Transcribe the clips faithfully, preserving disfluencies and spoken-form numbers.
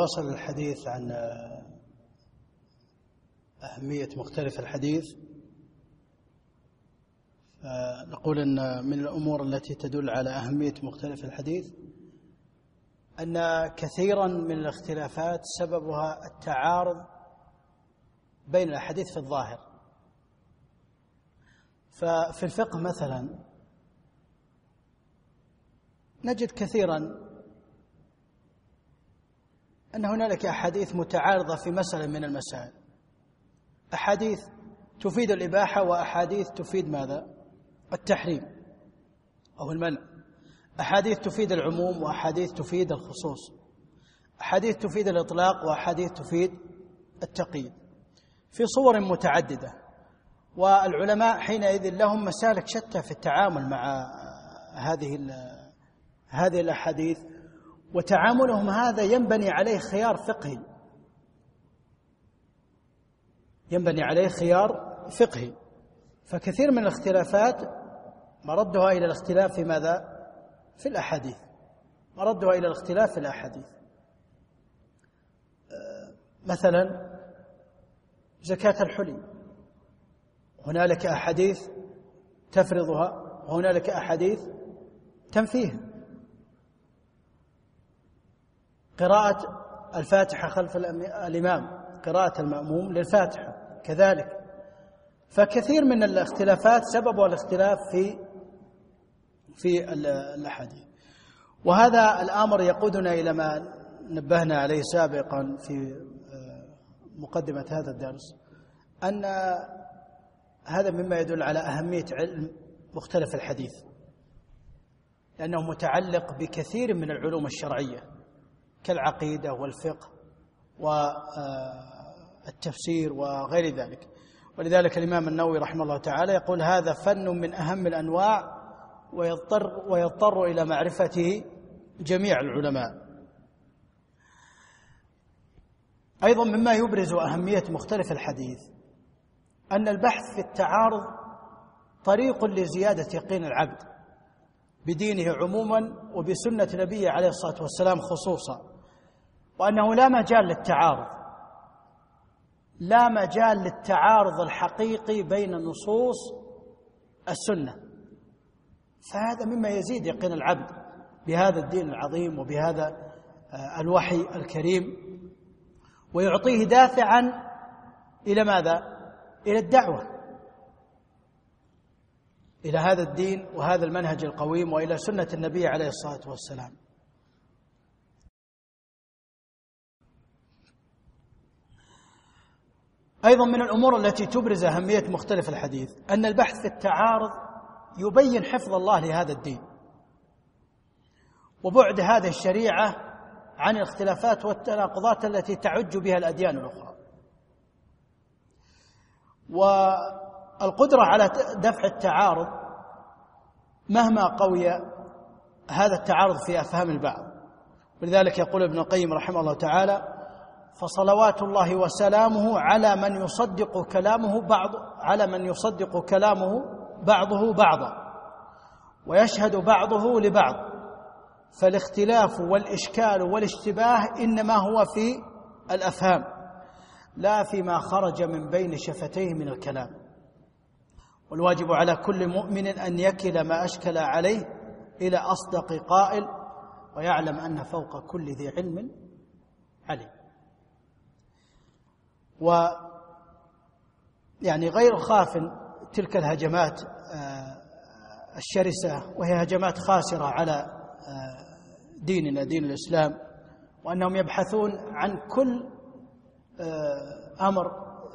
نواصل الحديث عن أهمية مختلف الحديث. نقول أن من الأمور التي تدل على أهمية مختلف الحديث أن كثيرا من الاختلافات سببها التعارض بين الأحاديث في الظاهر. ففي الفقه مثلا نجد كثيرا أن هنالك أحاديث متعارضة في مسألة من المسائل، أحاديث تفيد الإباحة وأحاديث تفيد ماذا؟ التحريم أو المنع، أحاديث تفيد العموم وأحاديث تفيد الخصوص، أحاديث تفيد الإطلاق وأحاديث تفيد التقييد في صور متعددة. والعلماء حينئذ لهم مسالك شتى في التعامل مع هذه هذه الأحاديث، وتعاملهم هذا ينبني عليه خيار فقهي، ينبني عليه خيار فقهي. فكثير من الاختلافات مردها إلى الاختلاف في ماذا؟ في الأحاديث، مردها إلى الاختلاف في الأحاديث. مثلا زكاة الحلي، هنالك أحاديث تفرضها وهنالك أحاديث تنفيها. قراءة الفاتحة خلف الإمام، قراءة المأموم للفاتحة كذلك. فكثير من الاختلافات سببها الاختلاف في في الأحاديث. وهذا الأمر يقودنا إلى ما نبهنا عليه سابقا في مقدمة هذا الدرس، أن هذا مما يدل على أهمية علم مختلف الحديث، لأنه متعلق بكثير من العلوم الشرعية كالعقيدة والفقه والتفسير وغير ذلك. ولذلك الإمام النووي رحمه الله تعالى يقول: هذا فن من أهم الأنواع ويضطر, ويضطر إلى معرفته جميع العلماء. أيضا مما يبرز أهمية مختلف الحديث أن البحث في التعارض طريق لزيادة يقين العبد بدينه عموما وبسنة نبيه عليه الصلاة والسلام خصوصا، وأنه لا مجال للتعارض، لا مجال للتعارض الحقيقي بين نصوص السنة. فهذا مما يزيد يقين العبد بهذا الدين العظيم وبهذا الوحي الكريم، ويعطيه دافعا إلى ماذا؟ إلى الدعوة إلى هذا الدين وهذا المنهج القويم وإلى سنة النبي عليه الصلاة والسلام. أيضا من الأمور التي تبرز أهمية مختلف الحديث أن البحث في التعارض يبين حفظ الله لهذا الدين وبعد هذه الشريعة عن الاختلافات والتناقضات التي تعج بها الأديان الأخرى. والقدرة على دفع التعارض مهما قوي هذا التعارض في أفهام البعض. ولذلك يقول ابن القيم رحمه الله تعالى: فصلوات الله وسلامه على من يصدق كلامه بعض على من يصدق كلامه بعضه بعضا ويشهد بعضه لبعض، فالاختلاف والإشكال والاشتباه إنما هو في الأفهام لا فيما خرج من بين شفتيه من الكلام. والواجب على كل مؤمن أن يكل ما أشكل عليه إلى أصدق قائل ويعلم أن فوق كل ذي علم عليم. و يعني غير خاف تلك الهجمات الشرسة، وهي هجمات خاسرة على ديننا دين الإسلام، وأنهم يبحثون عن كل أمر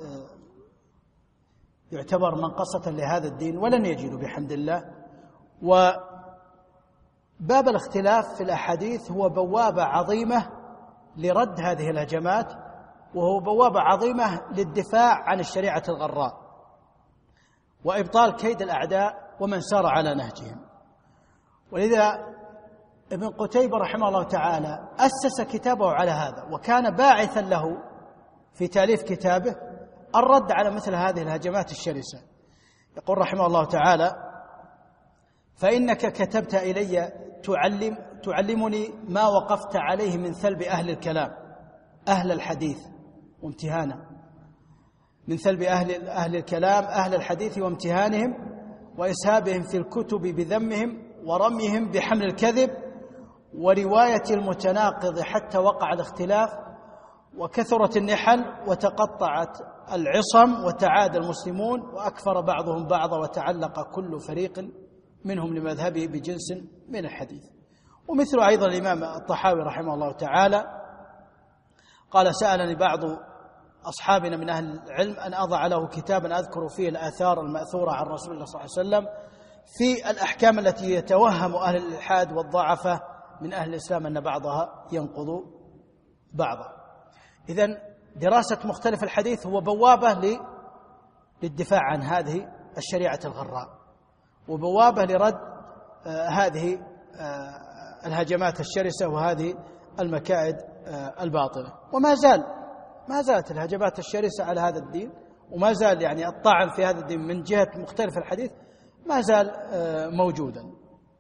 يعتبر منقصة لهذا الدين ولن يجدوا بحمد الله. وباب الاختلاف في الأحاديث هو بوابة عظيمة لرد هذه الهجمات، وهو بوابة عظيمة للدفاع عن الشريعة الغراء وإبطال كيد الأعداء ومن سار على نهجهم. ولذا ابن قتيبة رحمه الله تعالى أسس كتابه على هذا، وكان باعثا له في تأليف كتابه الرد على مثل هذه الهجمات الشرسة. يقول رحمه الله تعالى: فإنك كتبت إلي تعلم تعلمني ما وقفت عليه من ثلب أهل الكلام، أهل الحديث وامتهانه، من ثلب أهل, أهل الكلام أهل الحديث وامتهانهم وإسهابهم في الكتب بذمهم ورميهم بحمل الكذب ورواية المتناقض حتى وقع الاختلاف وكثرت النحل وتقطعت العصم وتعادى المسلمون وأكفر بعضهم بعضا وتعلق كل فريق منهم لمذهبه بجنس من الحديث. ومثل أيضا الإمام الطحاوي رحمه الله تعالى قال: سألني بعض أصحابنا من أهل العلم أن أضع له كتابا أذكر فيه الآثار المأثورة عن رسول الله صلى الله عليه وسلم في الأحكام التي يتوهم أهل الإلحاد والضعفة من أهل الإسلام أن بعضها ينقض بعضا. إذن دراسة مختلف الحديث هو بوابة للدفاع عن هذه الشريعة الغراء، وبوابة لرد آه هذه آه الهجمات الشرسة وهذه المكائد آه الباطلة. وما زال ما زالت الهجمات الشرسة على هذا الدين، وما زال يعني الطعن في هذا الدين من جهة مختلف الحديث ما زال آه موجودا.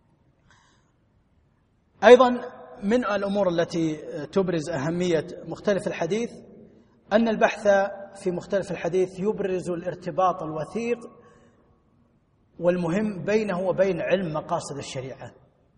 أيضا من الأمور التي تبرز أهمية مختلف الحديث أن البحث في مختلف الحديث يبرز الارتباط الوثيق والمهم بينه وبين علم مقاصد الشريعة.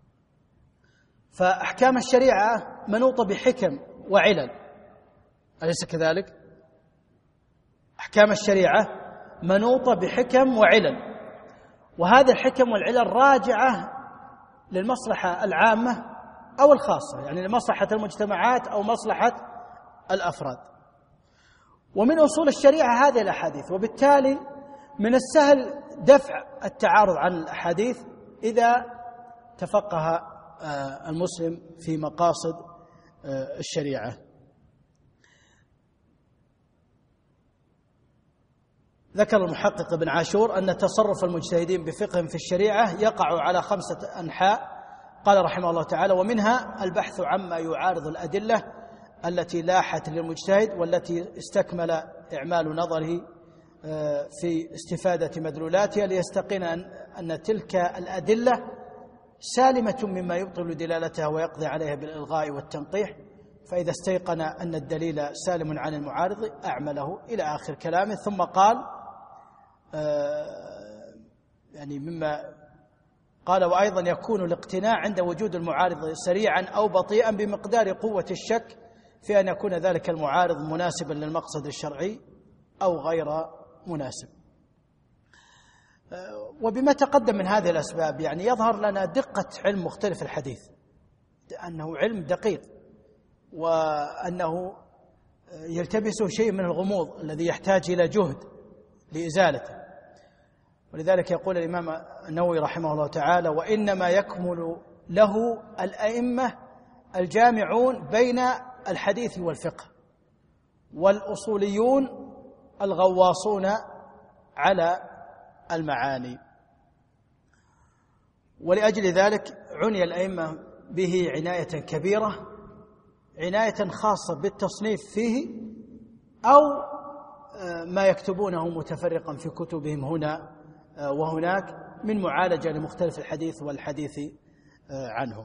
فأحكام الشريعة منوطة بحكم وعلل، أليس كذلك؟ أحكام الشريعة منوطة بحكم وعلل، وهذه الحكم والعلل راجعة للمصلحة العامة أو الخاصة، يعني لمصلحة المجتمعات أو مصلحة الأفراد. ومن أصول الشريعة هذه الأحاديث، وبالتالي من السهل دفع التعارض عن الأحاديث إذا تفقه المسلم في مقاصد الشريعة. ذكر المحقق ابن عاشور أن تصرف المجتهدين بفقه في الشريعة يقع على خمسة أنحاء. قال رحمه الله تعالى: ومنها البحث عما يعارض الأدلة التي لاحت للمجتهد والتي استكمل إعمال نظره في استفادة مدلولاتها ليستقن أن تلك الأدلة سالمة مما يبطل دلالتها ويقضي عليها بالإلغاء والتنقيح، فإذا استيقن أن الدليل سالم عن المعارض أعمله إلى آخر كلامه. ثم قال يعني مما قال: وأيضا يكون الاقتناع عند وجود المعارض سريعا أو بطيئا بمقدار قوة الشك في أن يكون ذلك المعارض مناسبا للمقصد الشرعي أو غير مناسب. وبما تقدم من هذه الأسباب يعني يظهر لنا دقة علم مختلف الحديث، أنه علم دقيق، وأنه يلتبسه شيء من الغموض الذي يحتاج إلى جهد لإزالته. ولذلك يقول الإمام النووي رحمه الله تعالى: وإنما يكمل له الأئمة الجامعون بين الحديث والفقه، والأصوليون الغواصون على المعاني. ولأجل ذلك عني الأئمة به عناية كبيرة، عناية خاصة بالتصنيف فيه أو ما يكتبونه متفرقا في كتبهم هنا وهناك من معالجة لمختلف الحديث والحديث عنهم.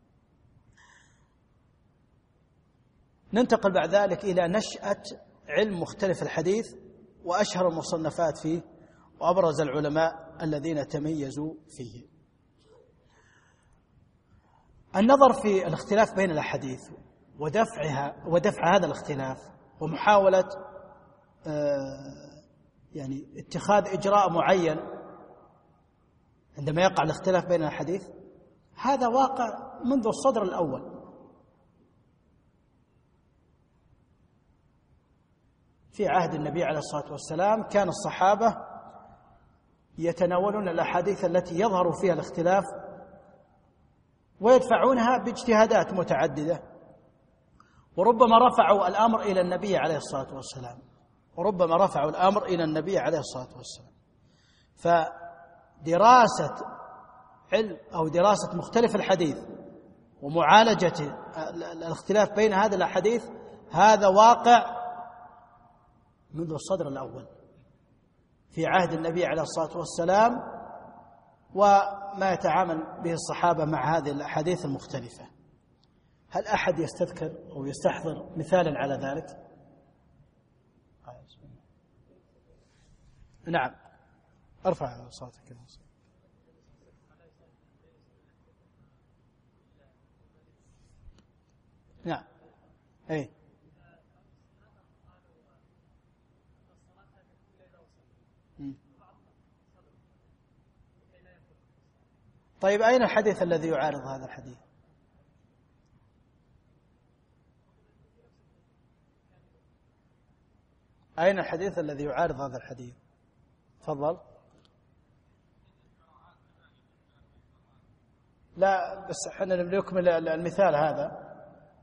ننتقل بعد ذلك إلى نشأة علم مختلف الحديث وأشهر المصنفات فيه وأبرز العلماء الذين تميزوا فيه. النظر في الاختلاف بين الأحاديث ودفعها ودفع هذا الاختلاف ومحاولة يعني اتخاذ إجراء معين عندما يقع الاختلاف بين الحديث، هذا واقع منذ الصدر الأول. في عهد النبي عليه الصلاة والسلام كان الصحابة يتناولون الأحاديث التي يظهر فيها الاختلاف ويدفعونها باجتهادات متعددة، وربما رفعوا الأمر إلى النبي عليه الصلاة والسلام وربما رفعوا الأمر إلى النبي عليه الصلاة والسلام. فدراسة علم أو دراسة مختلف الحديث ومعالجة الاختلاف بين هذه الأحاديث هذا واقع منذ الصدر الأول في عهد النبي عليه الصلاة والسلام، وما يتعامل به الصحابة مع هذه الأحاديث المختلفة. هل أحد يستذكر أو يستحضر مثالا على ذلك؟ نعم، ارفع صوتك. نعم، أي طيب، أين الحديث الذي يعارض هذا الحديث؟ أين الحديث الذي يعارض هذا الحديث؟ تفضل. لا بس احنا نكمل المثال هذا.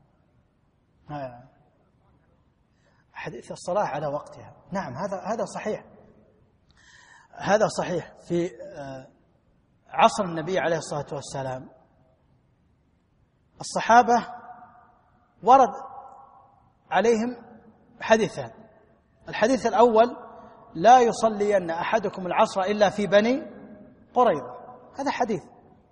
حديث الصلاة على وقتها، نعم، هذا هذا صحيح، هذا صحيح. في عصر النبي عليه الصلاة والسلام الصحابة ورد عليهم حديثان. الحديث الأول: لا يصلين أحدكم العصر إلا في بني قريظة، هذا حديث.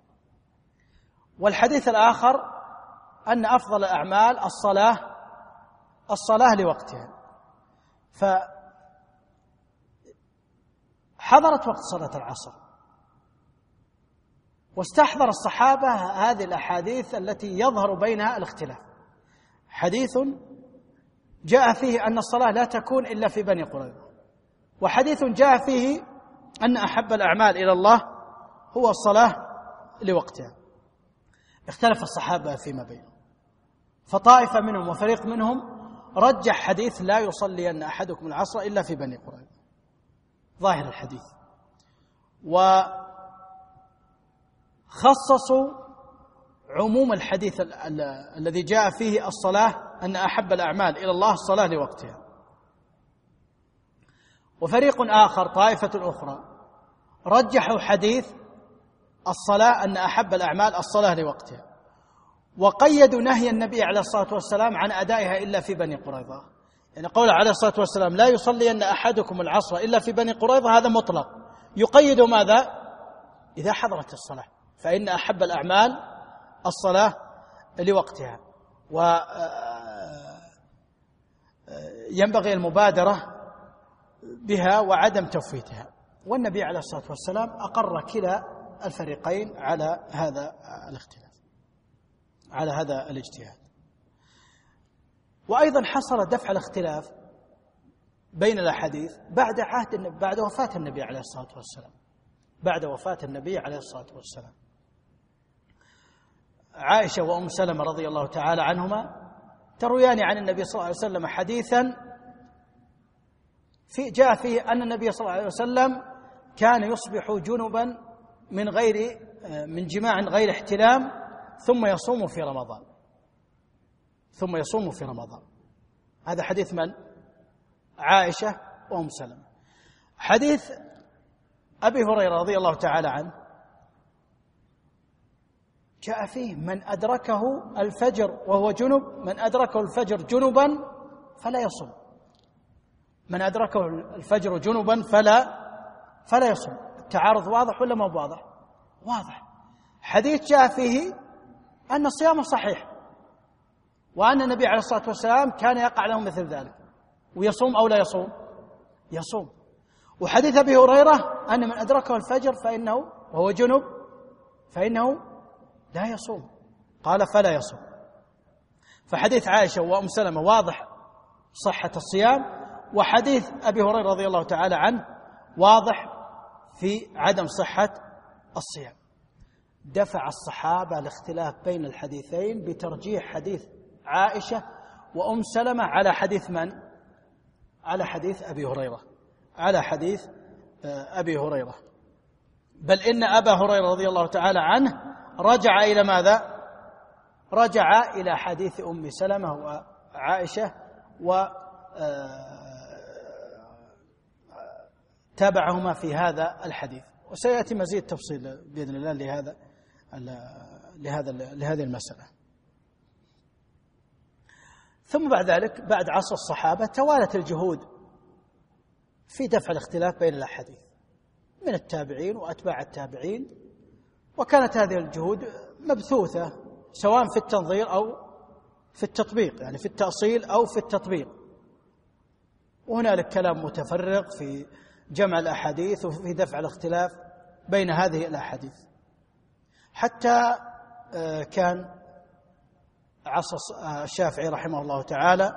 والحديث الآخر أن أفضل الأعمال الصلاة الصلاة لوقتها. فحضرت وقت صلاة العصر، واستحضر الصحابة هذه الأحاديث التي يظهر بينها الاختلاف. حديث جاء فيه أن الصلاة لا تكون إلا في بني قريظة، وحديث جاء فيه أن أحب الأعمال إلى الله هو الصلاة لوقتها. اختلف الصحابة فيما بينهم، فطائفة منهم وفريق منهم رجح حديث: لا يصلين أحدكم العصر إلا في بني قريظة، ظاهر الحديث. وخصصوا عموم الحديث ال ال الذي جاء فيه الصلاة أن أحب الأعمال إلى الله الصلاة لوقتها. وفريق آخر، طائفة أخرى، رجحوا حديث الصلاة أن أحب الأعمال الصلاة لوقتها، وقيدوا نهي النبي عليه الصلاة والسلام عن أدائها إلا في بني قريظة. يعني قول عليه الصلاة والسلام: لا يصلين أحدكم العصر إلا في بني قريظة، هذا مطلق، يقيد ماذا؟ إذا حضرت الصلاة، فإن أحب الأعمال الصلاة لوقتها، وينبغي المبادرة بها وعدم تفويتها. والنبي عليه الصلاة والسلام أقر كلا الفريقين على هذا الاختلاف، على هذا الاجتهاد. وأيضا حصل دفع الاختلاف بين الأحاديث بعد عهد بعد وفاة النبي عليه الصلاة والسلام، بعد وفاة النبي عليه الصلاة والسلام. عائشة وأم سلمة رضي الله تعالى عنهما ترويان عن النبي صلى الله عليه وسلم حديثا في جاء فيه أن النبي صلى الله عليه وسلم كان يصبح جنبا من غير من جماع غير احتلام، ثم يصوم في رمضان ثم يصوم في رمضان. هذا حديث من؟ عائشة وأم سلمة. حديث أبي هريرة رضي الله تعالى عنه جاء فيه: من أدركه الفجر وهو جنب من أدركه الفجر جنبا فلا يصوم، من أدركه الفجر جنبا فلا فلا يصوم. التعارض واضح ولا ما واضح؟ واضح. حديث جاء فيه أن الصيام صحيح، وأن النبي عليه الصلاة والسلام كان يقع له مثل ذلك، ويصوم أو لا يصوم؟ يصوم. وحديث أبي هريرة أن من أدركه الفجر فإنه وهو جنب فإنه لا يصوم، قال فلا يصوم. فحديث عائشة وأم سلمة واضح صحة الصيام، وحديث أبي هريرة رضي الله تعالى عنه واضح في عدم صحة الصيام. دفع الصحابة الاختلاف بين الحديثين بترجيح حديث عائشة وأم سلمة على حديث من؟ على حديث أبي هريرة على حديث أبي هريرة. بل إن أبا هريرة رضي الله تعالى عنه رجع إلى ماذا؟ رجع إلى حديث أم سلمة وعائشة وتابعهما في هذا الحديث. وسيأتي مزيد تفصيل بإذن الله لهذا لهذا لهذه المسألة. ثم بعد ذلك بعد عصر الصحابة توالت الجهود في دفع الاختلاف بين الأحاديث من التابعين وأتباع التابعين، وكانت هذه الجهود مبثوثة سواء في التنظير أو في التطبيق، يعني في التأصيل أو في التطبيق. وهنالك كلام متفرق في جمع الأحاديث وفي دفع الاختلاف بين هذه الأحاديث، حتى كان عصر الشافعي رحمه الله تعالى،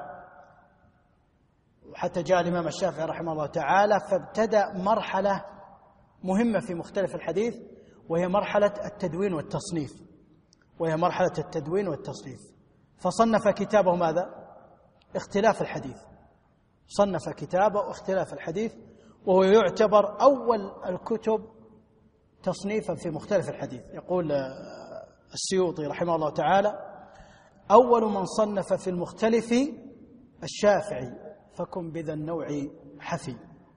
وحتى جاء الإمام الشافعي رحمه الله تعالى فابتدأ مرحلة مهمة في مختلف الحديث، وهي مرحلة التدوين والتصنيف وهي مرحلة التدوين والتصنيف فصنف كتابه ماذا؟ اختلاف الحديث. صنف كتابه اختلاف الحديث، وهو يعتبر أول الكتب تصنيفا في مختلف الحديث. يقول السيوطي رحمه الله تعالى: أول من صنف في المختلف الشافعي، فكن بذا النوع حفي.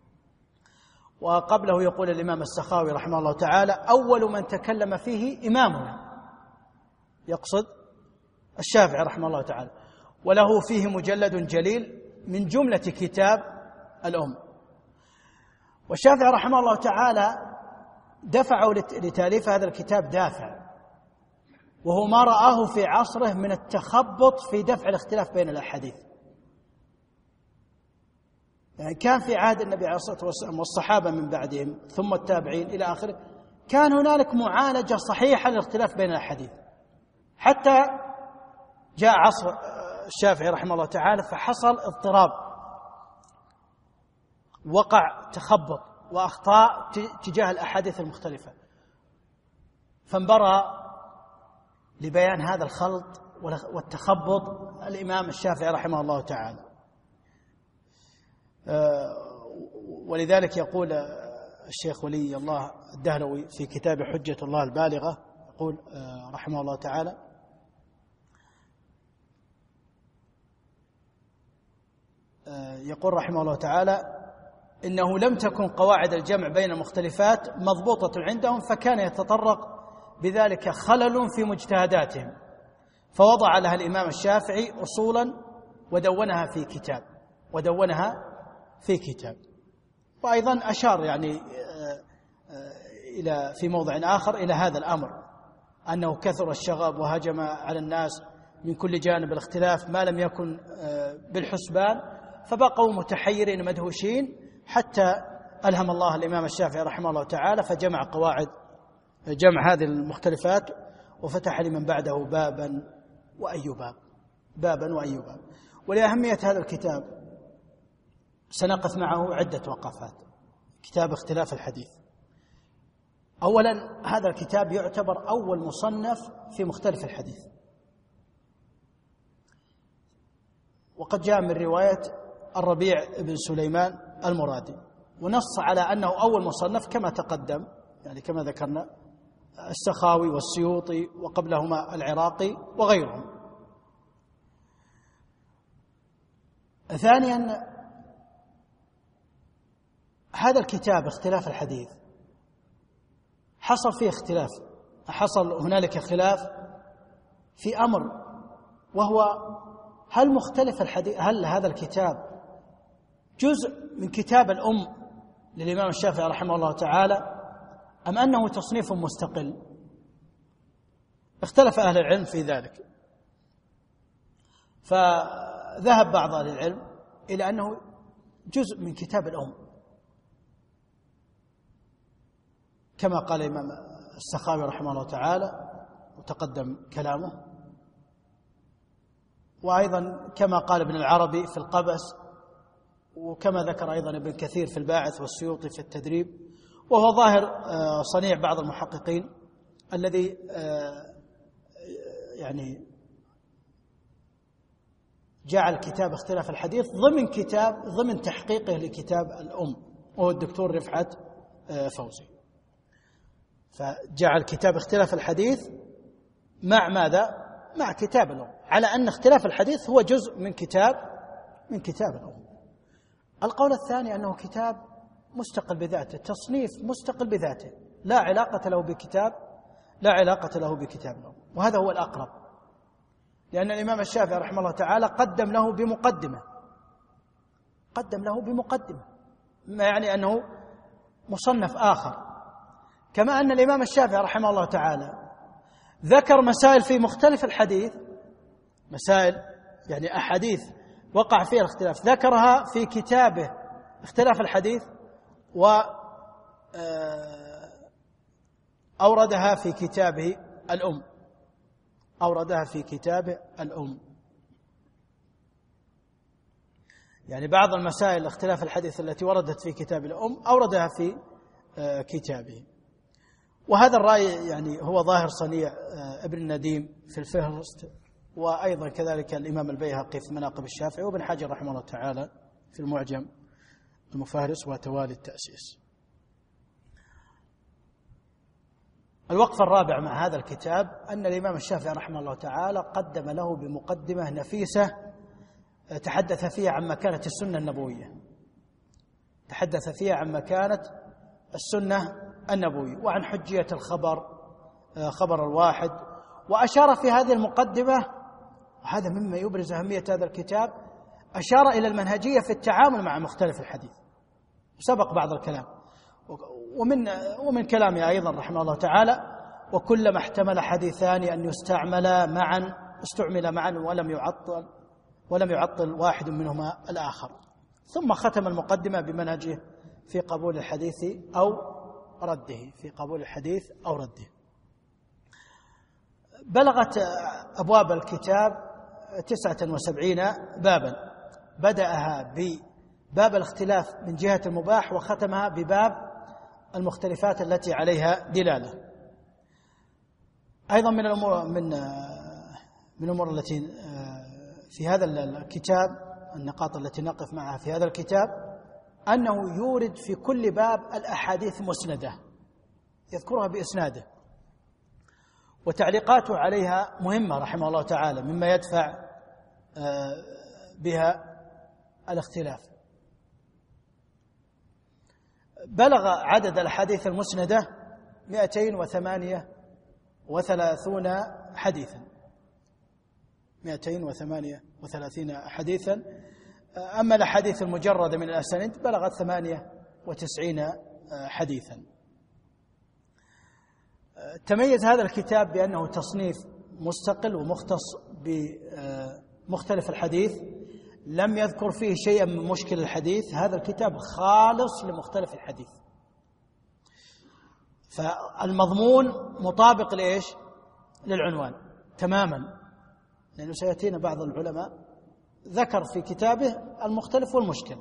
وقبله يقول الإمام السخاوي رحمه الله تعالى: أول من تكلم فيه إمامنا، يقصد الشافعي رحمه الله تعالى، وله فيه مجلد جليل من جملة كتاب الأم. والشافعي رحمه الله تعالى دفعوا لتأليف هذا الكتاب دافع، وهو ما رآه في عصره من التخبط في دفع الاختلاف بين الأحاديث. يعني كان في عهد النبي عليه الصلاة والسلام والصحابة من بعدهم ثم التابعين إلى آخره، كان هنالك معالجة صحيحة للاختلاف بين الأحاديث، حتى جاء عصر الشافعي رحمه الله تعالى فحصل اضطراب، وقع تخبط وأخطاء تجاه الأحاديث المختلفة، فانبرى لبيان هذا الخلط والتخبط الإمام الشافعي رحمه الله تعالى. ولذلك يقول الشيخ ولي الله الدهلوي في كتاب حجة الله البالغة، يقول رحمه الله تعالى: يقول رحمه الله تعالى: إنه لم تكن قواعد الجمع بين المختلفات مضبوطة عندهم، فكان يتطرق بذلك خلل في مجتهداتهم، فوضع لها الإمام الشافعي أصولا ودونها في كتاب ودونها في كتاب. وأيضا أشار يعني إلى في موضع آخر إلى هذا الأمر، أنه كثر الشغب وهجم على الناس من كل جانب الاختلاف ما لم يكن بالحسبان، فبقوا متحيرين مدهوشين، حتى ألهم الله الإمام الشافعي رحمه الله تعالى فجمع قواعد جمع هذه المختلفات، وفتح لمن بعده بابا وأي باب بابا وأي باب. ولأهمية هذا الكتاب سنقف معه عدة وقفات. كتاب اختلاف الحديث، أولا هذا الكتاب يعتبر أول مصنف في مختلف الحديث، وقد جاء من رواية الربيع بن سليمان المرادي، ونص على أنه أول مصنف كما تقدم، يعني كما ذكرنا السخاوي والسيوطي وقبلهما العراقي وغيرهم. ثانيا هذا الكتاب اختلاف الحديث حصل فيه اختلاف، حصل هنالك خلاف في أمر، وهو هل مختلف الحديث هل هذا الكتاب جزء من كتاب الأم للإمام الشافعي رحمه الله تعالى أم أنه تصنيف مستقل؟ اختلف أهل العلم في ذلك، فذهب بعض أهل العلم إلى أنه جزء من كتاب الأم، كما قال الإمام السخاوي رحمه الله تعالى وتقدم كلامه، وأيضا كما قال ابن العربي في القبس، وكما ذكر أيضا ابن كثير في الباعث والسيوطي في التدريب، وهو ظاهر صنيع بعض المحققين الذي يعني جعل كتاب اختلاف الحديث ضمن كتاب ضمن تحقيقه لكتاب الأم، وهو الدكتور رفعت فوزي، فجعل كتاب اختلاف الحديث مع ماذا؟ مع كتاب الأم، على أن اختلاف الحديث هو جزء من كتاب من كتاب الأم. القول الثاني أنه كتاب مستقل بذاته، تصنيف مستقل بذاته، لا علاقة له بكتاب لا علاقة له بكتاب الأم، وهذا هو الأقرب، لأن الإمام الشافعي رحمه الله تعالى قدم له بمقدمة قدم له بمقدمة ما يعني أنه مصنف آخر، كما أن الإمام الشافعي رحمه الله تعالى ذكر مسائل في مختلف الحديث مسائل يعني أحاديث وقع فيها الاختلاف ذكرها في كتابه اختلاف الحديث، وأوردها في كتابه الأم أوردها في كتابه الأم يعني بعض المسائل اختلاف الحديث التي وردت في كتاب الأم أوردها في كتابه. وهذا الرأي يعني هو ظاهر صنيع ابن النديم في الفهرست، وأيضا كذلك الإمام البيهقي في مناقب الشافعي، وابن حجر رحمه الله تعالى في المعجم المفهرس وتوالي التأسيس. الوقفة الرابعة مع هذا الكتاب أن الإمام الشافعي رحمه الله تعالى قدم له بمقدمة نفيسة تحدث فيها عن مكانة السنة النبوية تحدث فيها عن مكانة السنة النبوية وعن حجية الخبر خبر الواحد، وأشار في هذه المقدمة، وهذا مما يبرز أهمية هذا الكتاب، أشار إلى المنهجية في التعامل مع مختلف الحديث، سبق بعض الكلام ومن ومن كلامه أيضا رحمه الله تعالى: وكلما احتمل حديثان أن يستعملا معا استعمل معا ولم يعطل ولم يعطل واحد منهما الآخر. ثم ختم المقدمة بمنهجه في قبول الحديث أو رده في قبول الحديث أو رده. بلغت أبواب الكتاب تسعة وسبعين بابا، بدأها بباب الاختلاف من جهة المباح، وختمها بباب المختلفات التي عليها دلالة. أيضا من الأمور من من الأمور التي في هذا الكتاب، النقاط التي نقف معها في هذا الكتاب، أنه يورد في كل باب الأحاديث مسندة يذكرها بإسناده، وتعليقاته عليها مهمة رحمه الله تعالى مما يدفع بها الاختلاف. بلغ عدد الأحاديث المسندة مئتين وثمانية وثلاثون حديثا مئتين وثمانية وثلاثين حديثا. أما الأحاديث المجردة من الأسانيد بلغت ثمانية وتسعين حديثا. تميز هذا الكتاب بأنه تصنيف مستقل ومختص بمختلف الحديث، لم يذكر فيه شيئا من مشكل الحديث. هذا الكتاب خالص لمختلف الحديث، فالمضمون مطابق لإيش؟ للعنوان تماما، لأنه سيأتينا بعض العلماء ذكر في كتابه المختلف والمشكل.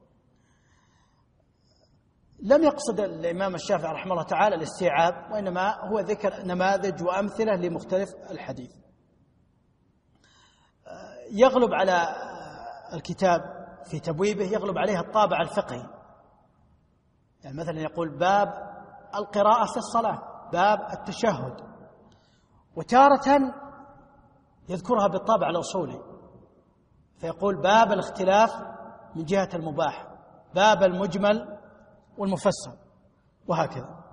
لم يقصد الإمام الشافعي رحمه الله تعالى الاستيعاب، وإنما هو ذكر نماذج وأمثلة لمختلف الحديث. يغلب على الكتاب في تبويبه يغلب عليها الطابع الفقهي، يعني مثلا يقول باب القراءة في الصلاة، باب التشهد، وتارة يذكرها بالطابع الأصولي فيقول باب الاختلاف من جهة المباح، باب المجمل والمفسر، وهكذا.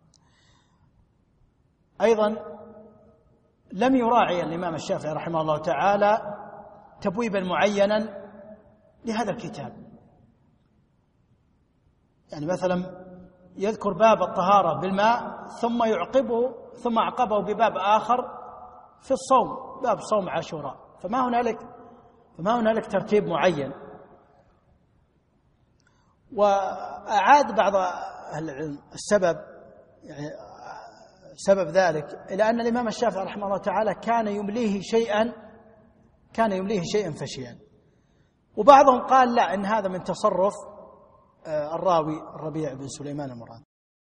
أيضا لم يراعي الإمام الشافعي رحمه الله تعالى تبويبا معينا لهذا الكتاب، يعني مثلا يذكر باب الطهارة بالماء ثم يعقبه ثم أعقبه بباب آخر في الصوم، باب صوم عاشوراء، فما هنالك فما هنالك ترتيب معين. وأعاد بعض أهل العلم السبب، يعني سبب ذلك إلى أن الإمام الشافعي رحمه الله تعالى كان يمليه شيئا كان يمليه شيئا فشيئا، وبعضهم قال لا، إن هذا من تصرف الراوي الربيع بن سليمان المراد.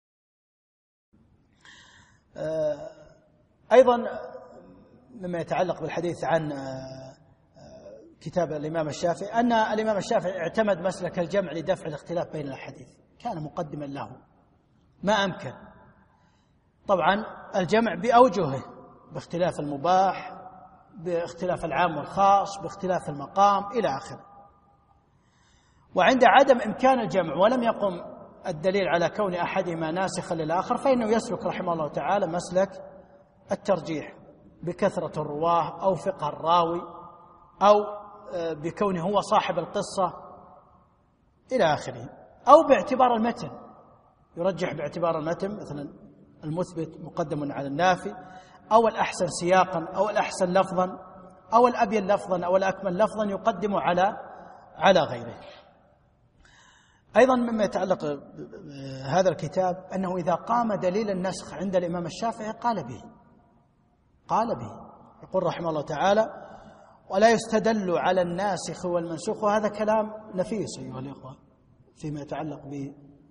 أيضا مما يتعلق بالحديث عن كتاب الإمام الشافعي أن الإمام الشافعي اعتمد مسلك الجمع لدفع الاختلاف بين الأحاديث، كان مقدما له ما أمكن. طبعا الجمع بأوجهه، باختلاف المباح، باختلاف العام والخاص، باختلاف المقام إلى آخره. وعند عدم إمكان الجمع ولم يقم الدليل على كون أحدهما ناسخا للآخر، فإنه يسلك رحمه الله تعالى مسلك الترجيح بكثرة الرواه أو فقه الراوي أو بكونه هو صاحب القصة إلى آخره، أو باعتبار المتن، يرجح باعتبار المتن، مثلا المثبت مقدم على النافي، أو الأحسن سياقا أو الأحسن لفظا أو الأبين لفظا أو الأكمل لفظا يقدم على على غيره. أيضا مما يتعلق بهذا الكتاب أنه إذا قام دليل النسخ عند الإمام الشافعي قال به قال به يقول رحمه الله تعالى: ولا يستدل على الناسخ والمنسوخ. وهذا كلام نفيس أيها الإخوة فيما يتعلق ب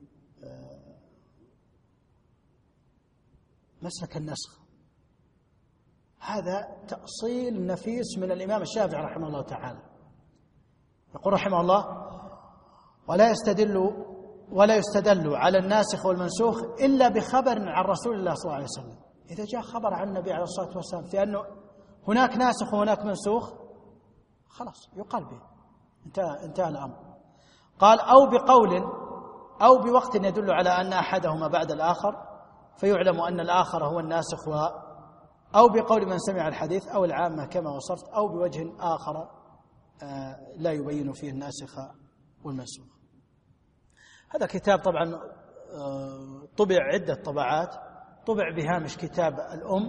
مسلك النسخ. هذا تأصيل نفيس من الإمام الشافعي رحمه الله تعالى. يقول رحمه الله: ولا يستدل ولا يستدل على الناسخ والمنسوخ إلا بخبر عن رسول الله صلى الله عليه وسلم. إذا جاء خبر عن النبي عليه الصلاة والسلام في أنه هناك ناسخ وهناك منسوخ خلاص يقال به، انتهى انتهى الأمر. قال: أو بقول أو بوقت يدل على أن أحدهما بعد الآخر فيعلم أن الآخر هو الناسخ، و أو بقول من سمع الحديث أو العامة كما وصفت، أو بوجه آخر لا يبين فيه الناسخ والمنسوخ. هذا كتاب طبعا طبع عدة طبعات، طبع بهامش كتاب الأم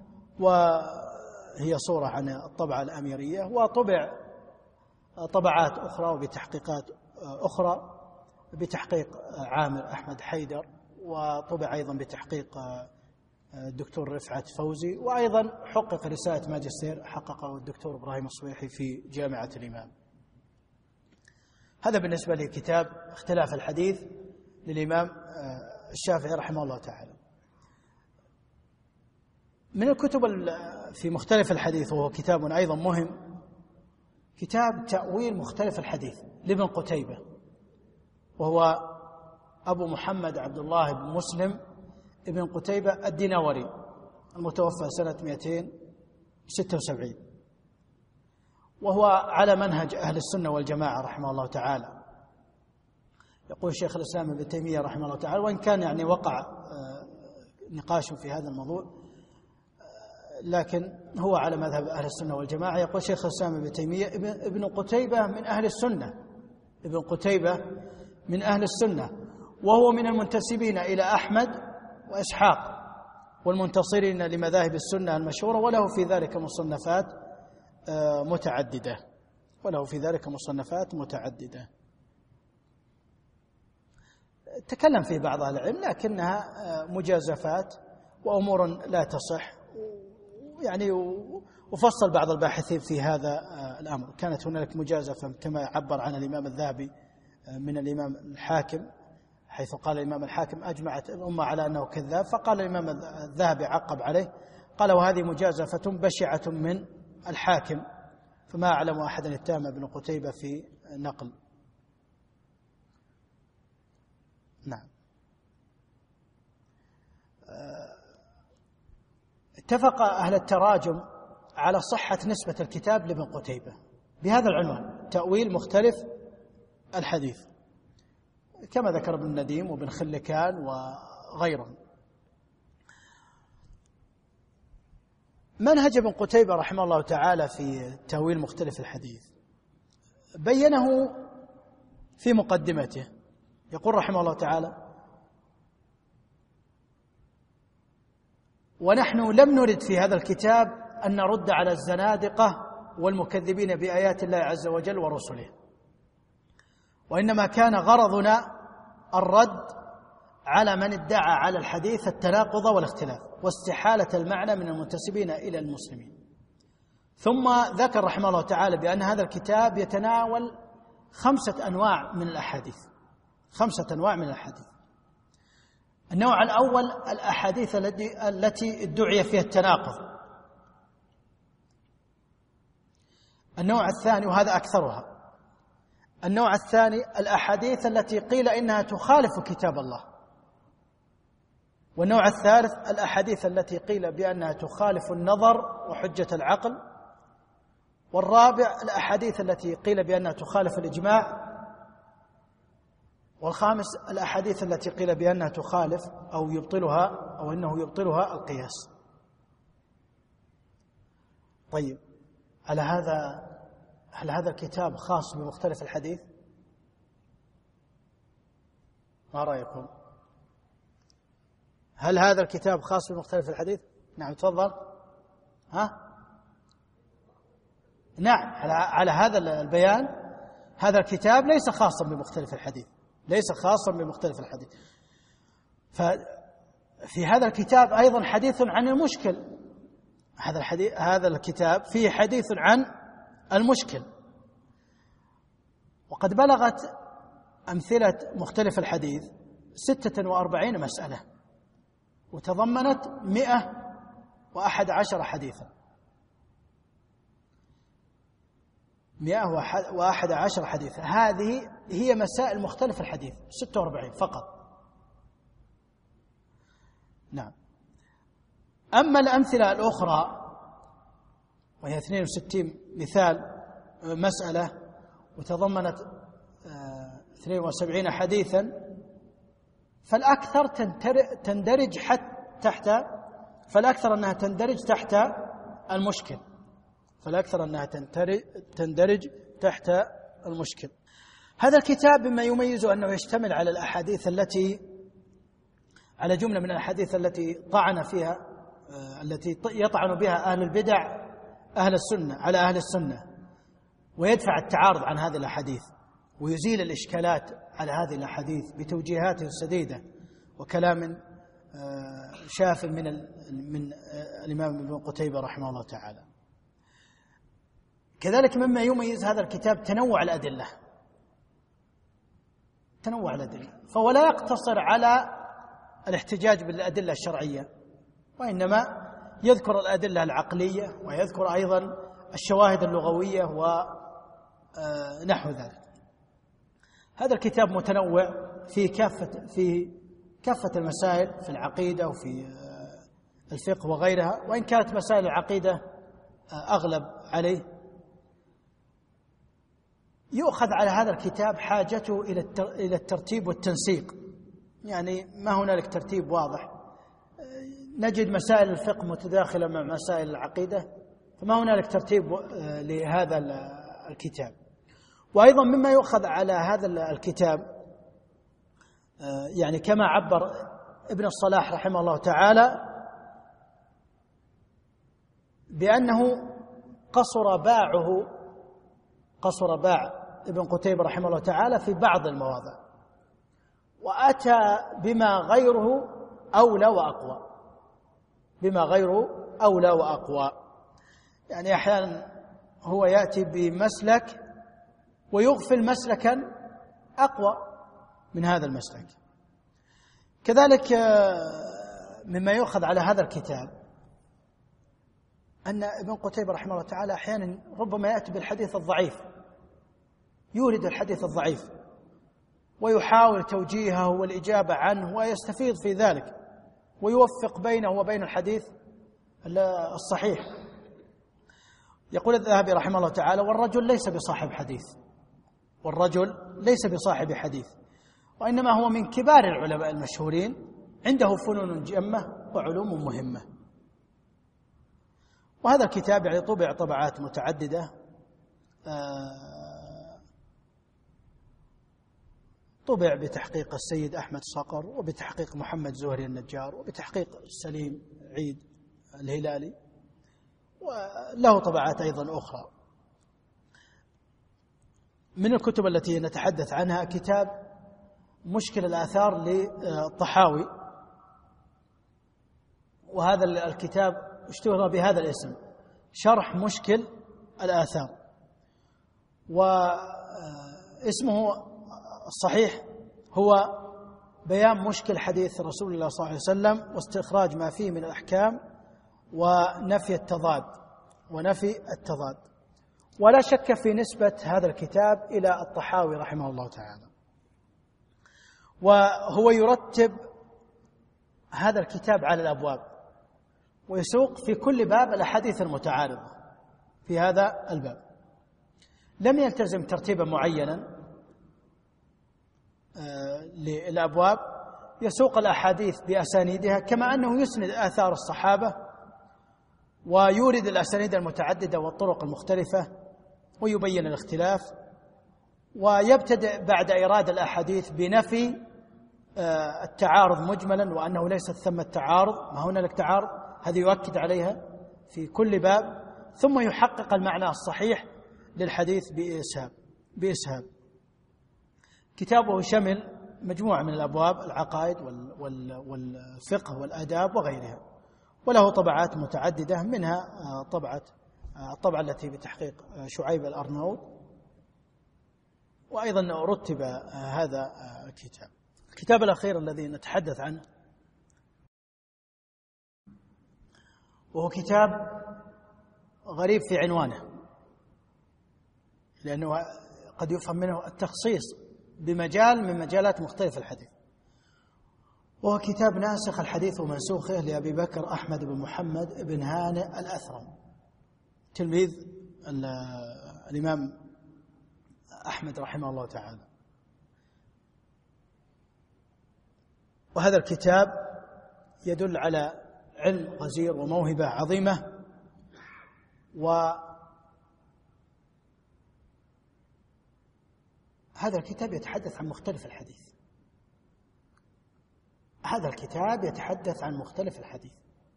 وهي صورة عن الطبعة الأميرية، وطبع طبعات أخرى وبتحقيقات أخرى بتحقيق عامر أحمد حيدر، وطبع أيضا بتحقيق الدكتور رفعت فوزي، وأيضا حقق رسالة ماجستير حققه الدكتور إبراهيم الصويحي في جامعة الإمام. هذا بالنسبة لكتاب اختلاف الحديث للإمام الشافعي رحمه الله تعالى. من الكتب في مختلف الحديث، وهو كتاب أيضا مهم، كتاب تأويل مختلف الحديث لابن قتيبة، وهو أبو محمد عبد الله بن مسلم ابن قتيبة الديناوري المتوفى سنة مئتين وستة وسبعين، وهو على منهج أهل السنة والجماعة رحمه الله تعالى. يقول شيخ الإسلام ابن تيمية رحمه الله تعالى، وإن كان يعني وقع نقاش في هذا الموضوع لكن هو على مذهب أهل السنة والجماعة. يقول شيخ الإسلام ابن تيمية: ابن قتيبة من أهل السنة، ابن قتيبة من أهل السنة، وهو من المنتسبين إلى أحمد وإسحاق والمنتصرين لمذاهب السنة المشهورة، وله في ذلك مصنفات متعددة وله في ذلك مصنفات متعددة تكلم فيه بعض أهل العلم، لكنها مجازفات وأمور لا تصح، يعني وفصل بعض الباحثين في هذا الأمر. كانت هناك مجازفة كما عبر عن الإمام الذهبي من الإمام الحاكم، حيث قال الإمام الحاكم: أجمعت الأمة على أنه كذاب، فقال الإمام الذهبي عقب عليه قال: وهذه مجازفة بشعة من الحاكم، فما أعلم أحدا اتهم ابن قتيبة في نقل. نعم. اتفق أهل التراجم على صحة نسبة الكتاب لابن قتيبة بهذا العنوان: تأويل مختلف الحديث، كما ذكر ابن نديم وابن خلكان وغيرهم. منهج ابن قتيبة رحمه الله تعالى في تأويل مختلف الحديث بينه في مقدمته. يقول رحمه الله تعالى: ونحن لم نرد في هذا الكتاب أن نرد على الزنادقة والمكذبين بآيات الله عز وجل ورسله، وإنما كان غرضنا الرد على من ادعى على الحديث التناقض والاختلاف واستحالة المعنى من المنتسبين إلى المسلمين. ثم ذكر رحمه الله تعالى بأن هذا الكتاب يتناول خمسة أنواع من الأحاديث خمسة أنواع من الأحاديث. النوع الأول: الأحاديث التي التي ادعي فيها التناقض. النوع الثاني، وهذا أكثرها، النوع الثاني: الأحاديث التي قيل إنها تخالف كتاب الله. والنوع الثالث: الأحاديث التي قيل بأنها تخالف النظر وحجة العقل. والرابع: الأحاديث التي قيل بأنها تخالف الإجماع. والخامس: الأحاديث التي قيل بأنها تخالف أو يبطلها أو أنه يبطلها القياس. طيب، على هذا هل هذا الكتاب خاص بمختلف الحديث؟ ما رأيكم؟ هل هذا الكتاب خاص بمختلف الحديث؟ نعم، تفضل. ها؟ نعم، على هذا البيان هذا الكتاب ليس خاصا بمختلف الحديث، ليس خاصا بمختلف الحديث. ففي هذا الكتاب أيضا حديث عن المشكل، هذا الحديث هذا الكتاب فيه حديث عن المشكل، وقد بلغت أمثلة مختلف الحديث ستة وأربعين مسألة، وتضمنت مئة وأحد عشر حديثا، مئة وأحد عشر حديثا. هذه هي مسائل مختلف الحديث ستة وأربعين فقط. نعم. أما الأمثلة الأخرى وهي اثنين وستين مثال مسألة وتضمنت اثنين وسبعين حديثا، فالأكثر تندرج حتى تحت فالأكثر أنها تندرج تحت المشكل فالأكثر أنها تندرج تحت المشكل. هذا الكتاب مما يميزه أنه يشتمل على الأحاديث التي على جملة من الأحاديث التي طعن فيها التي يطعن بها أهل البدع أهل السنة على أهل السنة، ويدفع التعارض عن هذه الأحاديث ويزيل الإشكالات على هذه الأحاديث بتوجيهات سديدة وكلام شاف من من الإمام ابن قتيبة رحمه الله تعالى. كذلك مما يميز هذا الكتاب تنوع الأدلة تنوع الأدلة فهو لا يقتصر على الاحتجاج بالأدلة الشرعية، وإنما يذكر الأدلة العقلية ويذكر أيضا الشواهد اللغوية ونحو ذلك. هذا الكتاب متنوع في كافة في كافة المسائل في العقيدة وفي الفقه وغيرها، وإن كانت مسائل العقيدة أغلب عليه. يؤخذ على هذا الكتاب حاجته إلى الترتيب والتنسيق، يعني ما هنالك ترتيب واضح، نجد مسائل الفقه متداخلة مع مسائل العقيدة، فما هنالك ترتيب لهذا الكتاب. وأيضا مما يؤخذ على هذا الكتاب يعني كما عبر ابن الصلاح رحمه الله تعالى بأنه قصر باعه قصر باع ابن قتيبة رحمه الله تعالى في بعض المواضع، وأتى بما غيره أولى وأقوى بما غيره أولى وأقوى يعني أحيانا هو يأتي بمسلك ويغفل مسلكا أقوى من هذا المسلك. كذلك مما يؤخذ على هذا الكتاب أن ابن قتيبة رحمه الله تعالى أحيانا ربما يأتي بالحديث الضعيف، يورد الحديث الضعيف ويحاول توجيهه والإجابة عنه ويستفيض في ذلك ويوفق بينه وبين الحديث الصحيح. يقول الذهبي رحمه الله تعالى: والرجل ليس بصاحب حديث والرجل ليس بصاحب حديث وإنما هو من كبار العلماء المشهورين، عنده فنون جمة وعلوم مهمة. وهذا الكتاب يعني طبع طبعات متعددة، طبع بتحقيق السيد أحمد صقر وبتحقيق محمد زهري النجار وبتحقيق سليم عيد الهلالي، وله طبعات أيضا أخرى. من الكتب التي نتحدث عنها كتاب مشكل الآثار للطحاوي، وهذا الكتاب اشتهر بهذا الاسم، شرح مشكل الآثار، واسمه الصحيح هو بيان مشكل حديث رسول الله صلى الله عليه وسلم واستخراج ما فيه من الأحكام ونفي التضاد ونفي التضاد. ولا شك في نسبة هذا الكتاب إلى الطحاوي رحمه الله تعالى. وهو يرتب هذا الكتاب على الأبواب ويسوق في كل باب الأحاديث المتعارضة في هذا الباب، لم يلتزم ترتيبا معينا للأبواب، يسوق الأحاديث بأسانيدها كما أنه يسند آثار الصحابة ويورد الأسانيد المتعددة والطرق المختلفة ويبين الاختلاف، ويبتدئ بعد إيراد الأحاديث بنفي التعارض مجملا وأنه ليس ثم التعارض، ما هنالك تعارض، هذه يؤكد عليها في كل باب، ثم يحقق المعنى الصحيح للحديث بإسهاب بإسهاب. كتابه شمل مجموعة من الأبواب، العقائد والفقه والآداب وغيرها، وله طبعات متعددة، منها طبعة الطبعة التي بتحقيق شعيب الأرناؤوط، وأيضا رتب هذا الكتاب. الكتاب الأخير الذي نتحدث عنه وهو كتاب غريب في عنوانه، لأنه قد يفهم منه التخصيص بمجال من مجالات مختلفة الحديث، وهو كتاب ناسخ الحديث ومنسوخه لأبي بكر أحمد بن محمد بن هانئ الأثرم، تلميذ الإمام أحمد رحمه الله تعالى. وهذا الكتاب يدل على علم غزير وموهبة عظيمة، وهذا الكتاب يتحدث عن مختلف الحديث. هذا الكتاب يتحدث عن مختلف الحديث.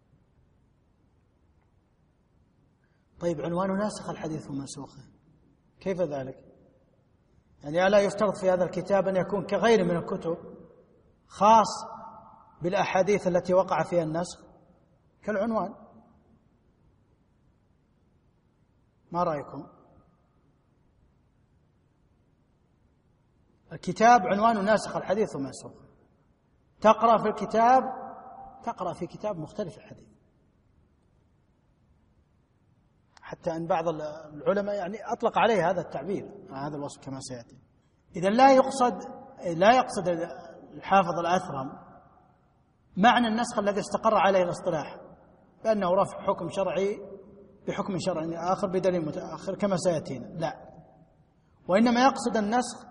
طيب عنوانه ناسخ الحديث ومنسوخه، كيف ذلك؟ يعني ألا يفترض في هذا الكتاب أن يكون كغيره من الكتب خاص بالأحاديث التي وقع فيها النسخ كالعنوان؟ ما رأيكم؟ الكتاب عنوانه ناسخ الحديث ومنسوخ، تقرأ في الكتاب تقرأ في كتاب مختلف الحديث، حتى أن بعض العلماء يعني أطلق عليه هذا التعبير، هذا الوصف كما سيأتي. إذا لا يقصد لا يقصد الحافظ الأثرم معنى النسخ الذي استقر عليه الاصطلاح بأنه رفع حكم شرعي بحكم شرعي آخر بدليل متأخر كما سيأتينا، لا، وإنما يقصد النسخ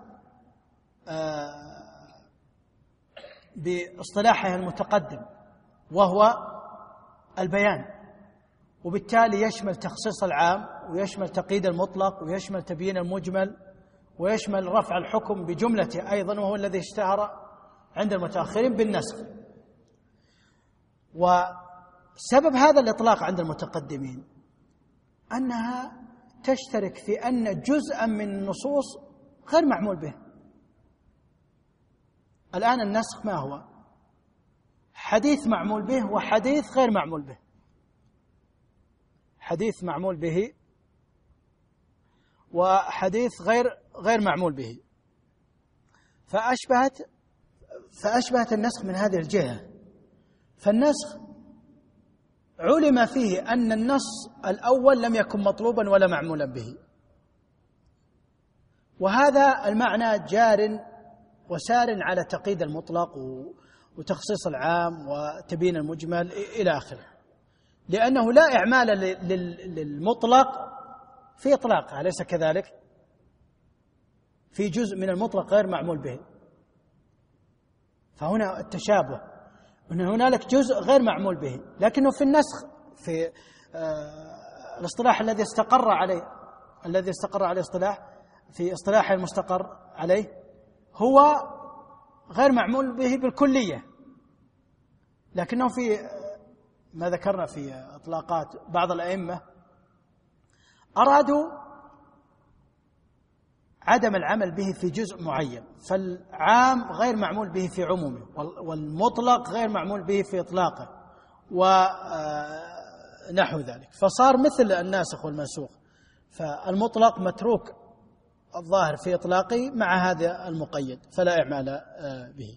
باصطلاحه المتقدم وهو البيان، وبالتالي يشمل تخصيص العام ويشمل تقييد المطلق ويشمل تبيين المجمل ويشمل رفع الحكم بجملته أيضا، وهو الذي اشتهر عند المتأخرين بالنسخ. وسبب هذا الإطلاق عند المتقدمين أنها تشترك في أن جزءا من النصوص غير معمول به. الآن النسخ ما هو؟ حديث معمول به وحديث غير معمول به، حديث معمول به وحديث غير غير معمول به، فأشبهت فأشبهت النسخ من هذه الجهة. فالنسخ علم فيه أن النص الأول لم يكن مطلوبا ولا معمولا به، وهذا المعنى جار وسار على تقييد المطلق وتخصيص العام وتبيين المجمل إلى آخره، لأنه لا إعمال للمطلق في إطلاقه، أليس كذلك؟ في جزء من المطلق غير معمول به، فهنا التشابه أن هنالك جزء غير معمول به، لكنه في النسخ في آه الاصطلاح الذي استقر عليه الذي استقر عليه اصطلاح في اصطلاح المستقر عليه هو غير معمول به بالكلية، لكنه في ما ذكرنا في إطلاقات بعض الأئمة أرادوا عدم العمل به في جزء معين، فالعام غير معمول به في عمومه والمطلق غير معمول به في إطلاقه ونحو ذلك، فصار مثل الناسخ والمنسوخ، فالمطلق متروك الظاهر في إطلاقه مع هذا المقيد فلا إعمال به.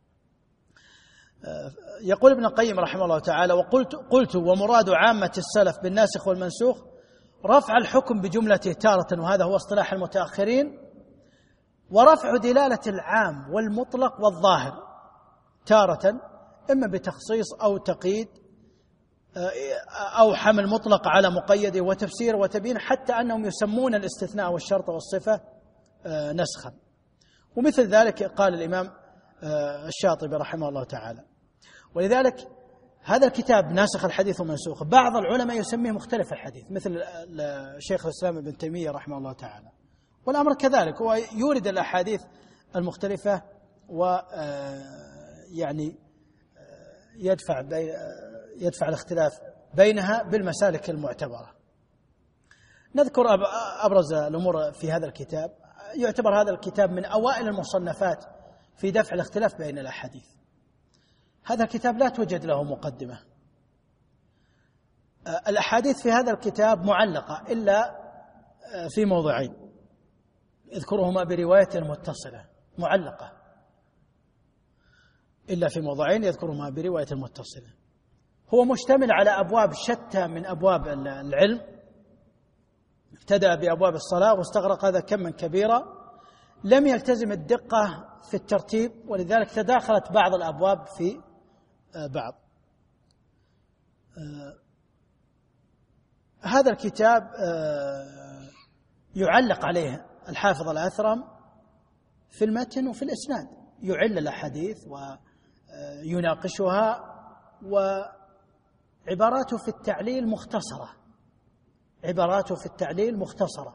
يقول ابن القيم رحمه الله تعالى: وقلت قلت ومراد عامة السلف بالناسخ والمنسوخ رفع الحكم بجملته تارة، وهذا هو اصطلاح المتأخرين، ورفع دلالة العام والمطلق والظاهر تارة، إما بتخصيص أو تقييد أو حمل مطلق على مقيده وتفسير وتبيين، حتى أنهم يسمون الاستثناء والشرط والصفة نسخا. ومثل ذلك قال الإمام الشاطبي رحمه الله تعالى. ولذلك هذا الكتاب ناسخ الحديث ومنسوخ بعض العلماء يسميه مختلف الحديث، مثل الشيخ الإسلام ابن تيمية رحمه الله تعالى، والأمر كذلك، هو يورد الأحاديث المختلفة ويعني يدفع يدفع الاختلاف بينها بالمسالك المعتبرة. نذكر أبرز الأمور في هذا الكتاب. يعتبر هذا الكتاب من أوائل المصنفات في دفع الاختلاف بين الأحاديث. هذا الكتاب لا توجد له مقدمة. الأحاديث في هذا الكتاب معلقة إلا في موضعين اذكرهما برواية متصلة، معلقة إلا في موضعين يذكرهما برواية متصلة. هو مشتمل على أبواب شتى من أبواب العلم، ابتدأ بأبواب الصلاة واستغرق هذا كما كبيرا، لم يلتزم الدقة في الترتيب، ولذلك تداخلت بعض الأبواب في بعض. هذا الكتاب يعلق عليه الحافظ الأثرم في المتن وفي الإسناد، يعل الأحاديث ويناقشها، وعباراته في التعليل مختصرة، عباراته في التعليل مختصرة.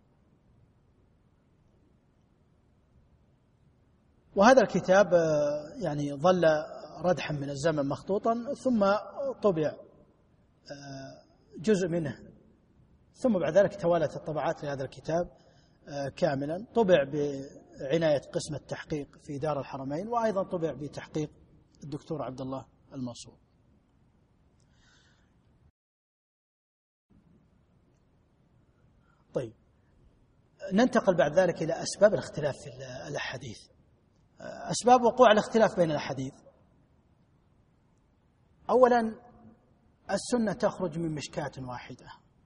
وهذا الكتاب يعني ظل ردحا من الزمن مخطوطا، ثم طبع جزء منه، ثم بعد ذلك توالت الطبعات لهذا الكتاب كاملا. طبع بعناية قسم التحقيق في دار الحرمين، وأيضا طبع بتحقيق الدكتور عبد الله المنصور. طيب، ننتقل بعد ذلك إلى أسباب الاختلاف في الأحاديث. أسباب وقوع الاختلاف بين الأحاديث: أولا، السنة تخرج من مشكاة واحدة،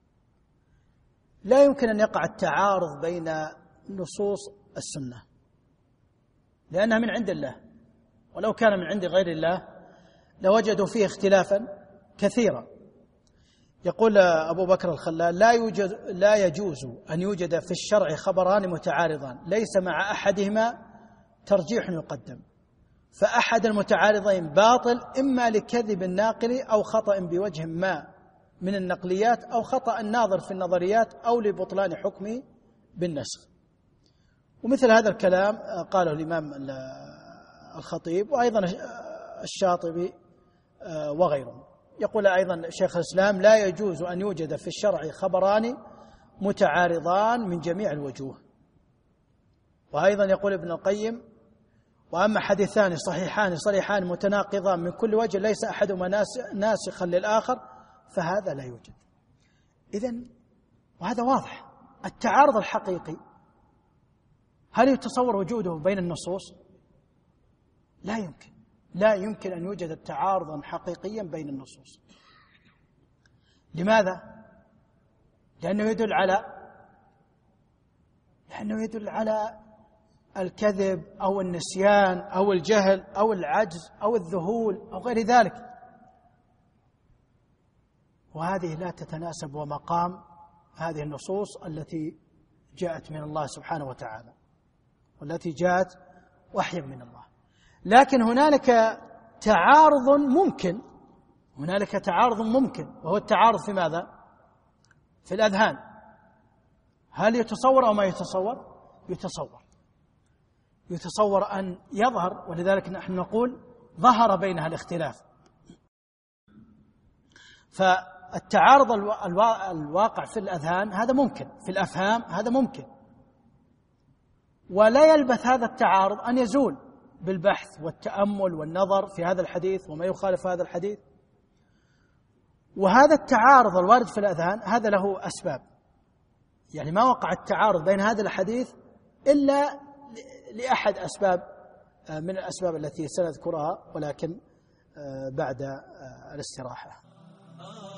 لا يمكن أن يقع التعارض بين نصوص السنة لأنها من عند الله، ولو كان من عند غير الله لوجدوا فيه اختلافا كثيرا. يقول أبو بكر الخلال: لا يوجد لا يجوز أن يوجد في الشرع خبران متعارضان ليس مع أحدهما ترجيح يقدم، فأحد المتعارضين باطل، إما لكذب الناقل أو خطأ بوجه ما من النقليات، أو خطأ الناظر في النظريات، أو لبطلان حكمه بالنسخ. ومثل هذا الكلام قاله الإمام الخطيب وأيضا الشاطبي وغيره. يقول أيضا شيخ الإسلام: لا يجوز أن يوجد في الشرع خبران متعارضان من جميع الوجوه. وأيضا يقول ابن القيم: وأما حديثان صحيحان صريحان متناقضان من كل وجه ليس أحدهما ناسخا للآخر فهذا لا يوجد. إذن وهذا واضح، التعارض الحقيقي هل يتصور وجوده بين النصوص؟ لا يمكن، لا يمكن أن يوجد تعارضا حقيقيا بين النصوص. لماذا؟ لأنه يدل على لأنه يدل على الكذب أو النسيان أو الجهل أو العجز أو الذهول أو غير ذلك، وهذه لا تتناسب ومقام هذه النصوص التي جاءت من الله سبحانه وتعالى، والتي جاءت وحيا من الله. لكن هنالك تعارض ممكن، هنالك تعارض ممكن وهو التعارض في ماذا؟ في الأذهان. هل يتصور أو ما يتصور؟ يتصور يتصور أن يظهر، ولذلك نحن نقول ظهر بينها الاختلاف. فالتعارض الواقع في الأذهان هذا ممكن، في الأفهام هذا ممكن، ولا يلبث هذا التعارض أن يزول بالبحث والتأمل والنظر في هذا الحديث وما يخالف هذا الحديث. وهذا التعارض الوارد في الأذهان هذا له أسباب، يعني ما وقع التعارض بين هذا الحديث إلا لأحد أسباب من الأسباب التي سنذكرها، ولكن بعد الاستراحة.